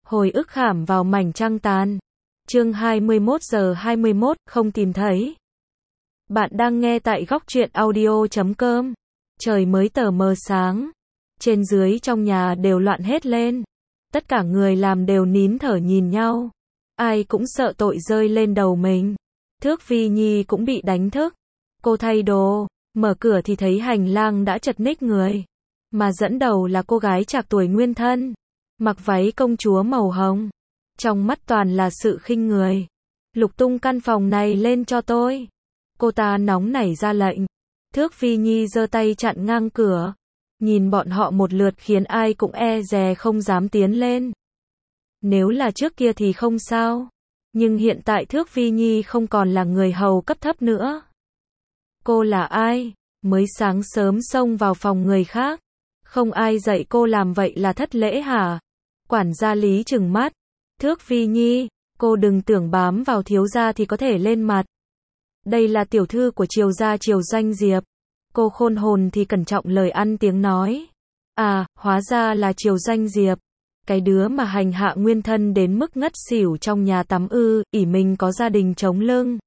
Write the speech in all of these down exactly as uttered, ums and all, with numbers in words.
Hồi ức khảm vào mảnh trăng tàn. Chương hai mươi mốt giờ hai mươi mốt, không tìm thấy. Bạn đang nghe tại góc truyện audio chấm com. Trời mới tờ mờ sáng. Trên dưới trong nhà đều loạn hết lên. Tất cả người làm đều nín thở nhìn nhau. Ai cũng sợ tội rơi lên đầu mình. Thước Vi Nhi cũng bị đánh thức. Cô thay đồ, mở cửa thì thấy hành lang đã chật ních người. Mà dẫn đầu là cô gái trạc tuổi nguyên thân. Mặc váy công chúa màu hồng. Trong mắt toàn là sự khinh người. Lục tung căn phòng này lên cho tôi. Cô ta nóng nảy ra lệnh. Thước Vi Nhi giơ tay chặn ngang cửa. Nhìn bọn họ một lượt khiến ai cũng e dè không dám tiến lên. Nếu là trước kia thì không sao. Nhưng hiện tại Thước Vi Nhi không còn là người hầu cấp thấp nữa. Cô là ai? Mới sáng sớm xông vào phòng người khác. Không ai dạy cô làm vậy là thất lễ hả? Quản gia Lý trừng mắt. Thước Vi Nhi, cô đừng tưởng bám vào thiếu gia thì có thể lên mặt. Đây là tiểu thư của Triều gia Triều Doanh Diệp. Cô khôn hồn thì cẩn trọng lời ăn tiếng nói. À, hóa ra là Triều Doanh Diệp. Cái đứa mà hành hạ nguyên thân đến mức ngất xỉu trong nhà tắm ư, ỷ mình có gia đình chống lưng.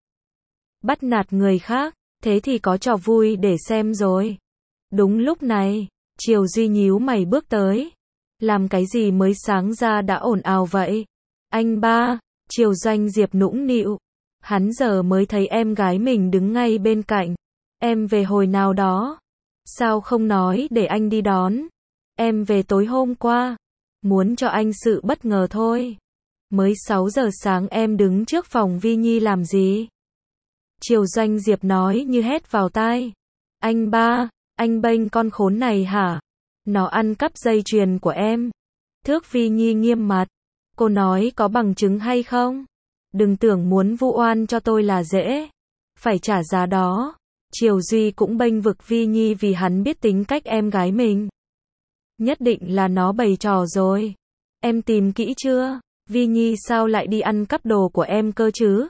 Bắt nạt người khác, thế thì có trò vui để xem rồi. Đúng lúc này, Triều Duy nhíu mày bước tới. Làm cái gì mới sáng ra đã ồn ào vậy? Anh ba, Triều Doanh Diệp nũng nịu. Hắn giờ mới thấy em gái mình đứng ngay bên cạnh. Em về hồi nào đó? Sao không nói để anh đi đón? Em về tối hôm qua. Muốn cho anh sự bất ngờ thôi. Mới sáu giờ sáng em đứng trước phòng Vi Nhi làm gì? Triều Doanh Diệp nói như hét vào tai. Anh ba, anh bênh con khốn này hả? Nó ăn cắp dây chuyền của em. Thước Vi Nhi nghiêm mặt. Cô nói có bằng chứng hay không? Đừng tưởng muốn vu oan cho tôi là dễ. Phải trả giá đó. Triều Duy cũng bênh vực Vi Nhi vì hắn biết tính cách em gái mình. Nhất định là nó bày trò rồi. Em tìm kỹ chưa? Vi Nhi sao lại đi ăn cắp đồ của em cơ chứ?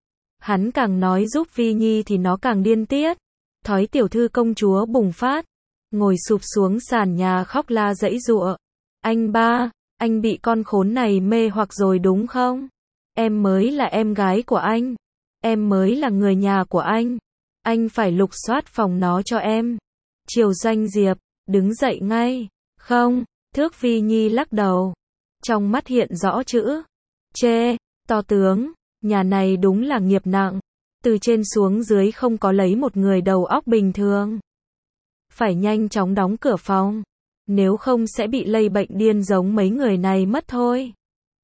Hắn càng nói giúp Vi Nhi thì nó càng điên tiết. Thói tiểu thư công chúa bùng phát. Ngồi sụp xuống sàn nhà khóc la giãy giụa. Anh ba, anh bị con khốn này mê hoặc rồi đúng không? Em mới là em gái của anh. Em mới là người nhà của anh. Anh phải lục soát phòng nó cho em. Triều Doanh Diệp, đứng dậy ngay. Không, Thước Vi Nhi lắc đầu. Trong mắt hiện rõ chữ. Chê, to tướng, nhà này đúng là nghiệp nặng. Từ trên xuống dưới không có lấy một người đầu óc bình thường. Phải nhanh chóng đóng cửa phòng. Nếu không sẽ bị lây bệnh điên giống mấy người này mất thôi.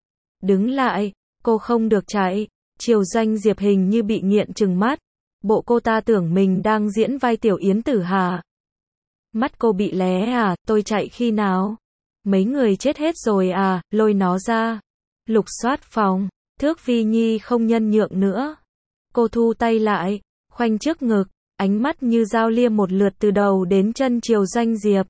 Đứng lại, cô không được chạy. Triều Doanh Diệp hình như bị nghiện trừng mắt. Bộ cô ta tưởng mình đang diễn vai tiểu yến tử hả? Mắt cô bị lé à, tôi chạy khi nào? Mấy người chết hết rồi à, lôi nó ra. Lục soát phòng, Thước Vi Nhi không nhân nhượng nữa. Cô thu tay lại, khoanh trước ngực, ánh mắt như dao liêm một lượt từ đầu đến chân Triều Doanh Diệp.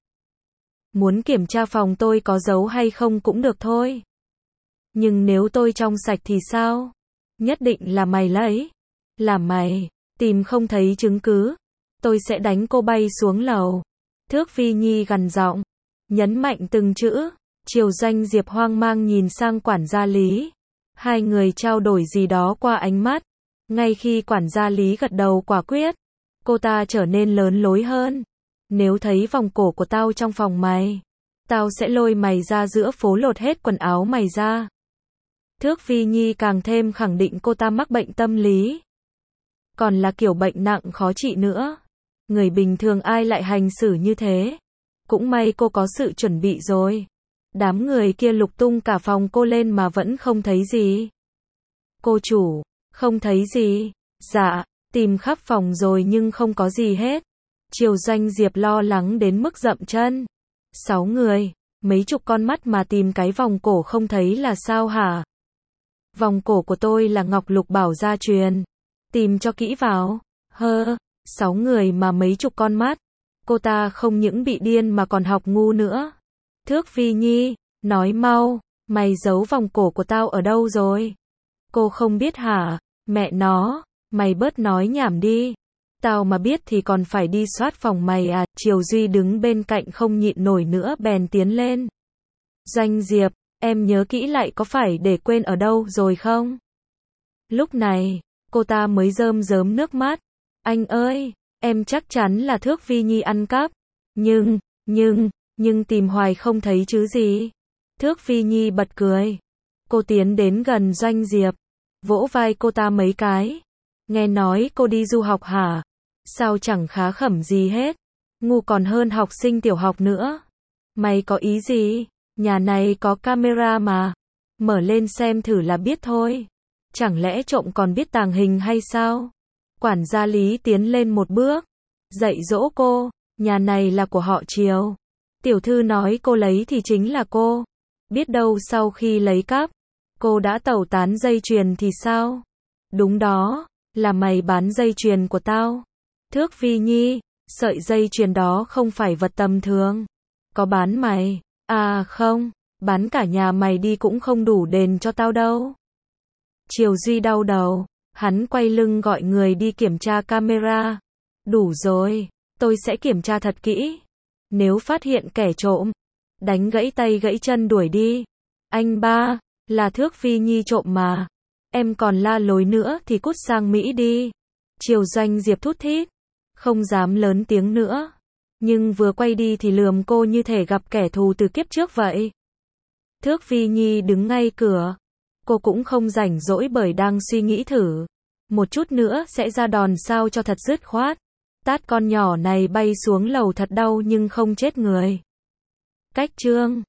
Muốn kiểm tra phòng tôi có dấu hay không cũng được thôi. Nhưng nếu tôi trong sạch thì sao? Nhất định là mày lấy. Là mày, tìm không thấy chứng cứ. Tôi sẽ đánh cô bay xuống lầu. Thước Vi Nhi gằn giọng, nhấn mạnh từng chữ. Triều Doanh Diệp hoang mang nhìn sang quản gia Lý. Hai người trao đổi gì đó qua ánh mắt. Ngay khi quản gia Lý gật đầu quả quyết, cô ta trở nên lớn lối hơn. Nếu thấy vòng cổ của tao trong phòng mày, tao sẽ lôi mày ra giữa phố lột hết quần áo mày ra. Thước Vi Nhi càng thêm khẳng định cô ta mắc bệnh tâm lý. Còn là kiểu bệnh nặng khó trị nữa. Người bình thường ai lại hành xử như thế. Cũng may cô có sự chuẩn bị rồi. Đám người kia lục tung cả phòng cô lên mà vẫn không thấy gì. Cô chủ, không thấy gì. Dạ, tìm khắp phòng rồi nhưng không có gì hết. Triều Doanh Diệp lo lắng đến mức dậm chân. Sáu người, mấy chục con mắt mà tìm cái vòng cổ không thấy là sao hả? Vòng cổ của tôi là ngọc lục bảo gia truyền. Tìm cho kỹ vào. Hơ, sáu người mà mấy chục con mắt. Cô ta không những bị điên mà còn học ngu nữa. Thước Vi Nhi, nói mau, mày giấu vòng cổ của tao ở đâu rồi? Cô không biết hả? Mẹ nó, mày bớt nói nhảm đi. Tao mà biết thì còn phải đi soát phòng mày à? Triều Duy đứng bên cạnh không nhịn nổi nữa bèn tiến lên. Doanh Diệp, em nhớ kỹ lại có phải để quên ở đâu rồi không? Lúc này, cô ta mới rơm rớm nước mắt. Anh ơi, em chắc chắn là Thước Vi Nhi ăn cắp. Nhưng, nhưng, nhưng tìm hoài không thấy chứ gì. Thước Vi Nhi bật cười. Cô tiến đến gần Doanh Diệp, vỗ vai cô ta mấy cái. Nghe nói cô đi du học hả? Sao chẳng khá khẩm gì hết? Ngu còn hơn học sinh tiểu học nữa. Mày có ý gì? Nhà này có camera mà. Mở lên xem thử là biết thôi. Chẳng lẽ trộm còn biết tàng hình hay sao? Quản gia Lý tiến lên một bước, dạy dỗ cô. Nhà này là của họ Triều. Tiểu thư nói cô lấy thì chính là cô. Biết đâu sau khi lấy cắp, cô đã tẩu tán dây chuyền thì sao? Đúng đó, là mày bán dây chuyền của tao. Thước Vi Nhi, sợi dây chuyền đó không phải vật tầm thường. Có bán mày? À không, bán cả nhà mày đi cũng không đủ đền cho tao đâu. Triều Duy đau đầu, hắn quay lưng gọi người đi kiểm tra camera. Đủ rồi, tôi sẽ kiểm tra thật kỹ. Nếu phát hiện kẻ trộm, đánh gãy tay gãy chân đuổi đi. Anh ba, là Thước Vi Nhi trộm mà. Em còn la lối nữa thì cút sang Mỹ đi. Triều Doanh Diệp thút thít, không dám lớn tiếng nữa. Nhưng vừa quay đi thì lườm cô như thể gặp kẻ thù từ kiếp trước vậy. Thước Vi Nhi đứng ngay cửa. Cô cũng không rảnh rỗi bởi đang suy nghĩ thử. Một chút nữa sẽ ra đòn sao cho thật dứt khoát. Tát con nhỏ này bay xuống lầu thật đau nhưng không chết người. Cách chương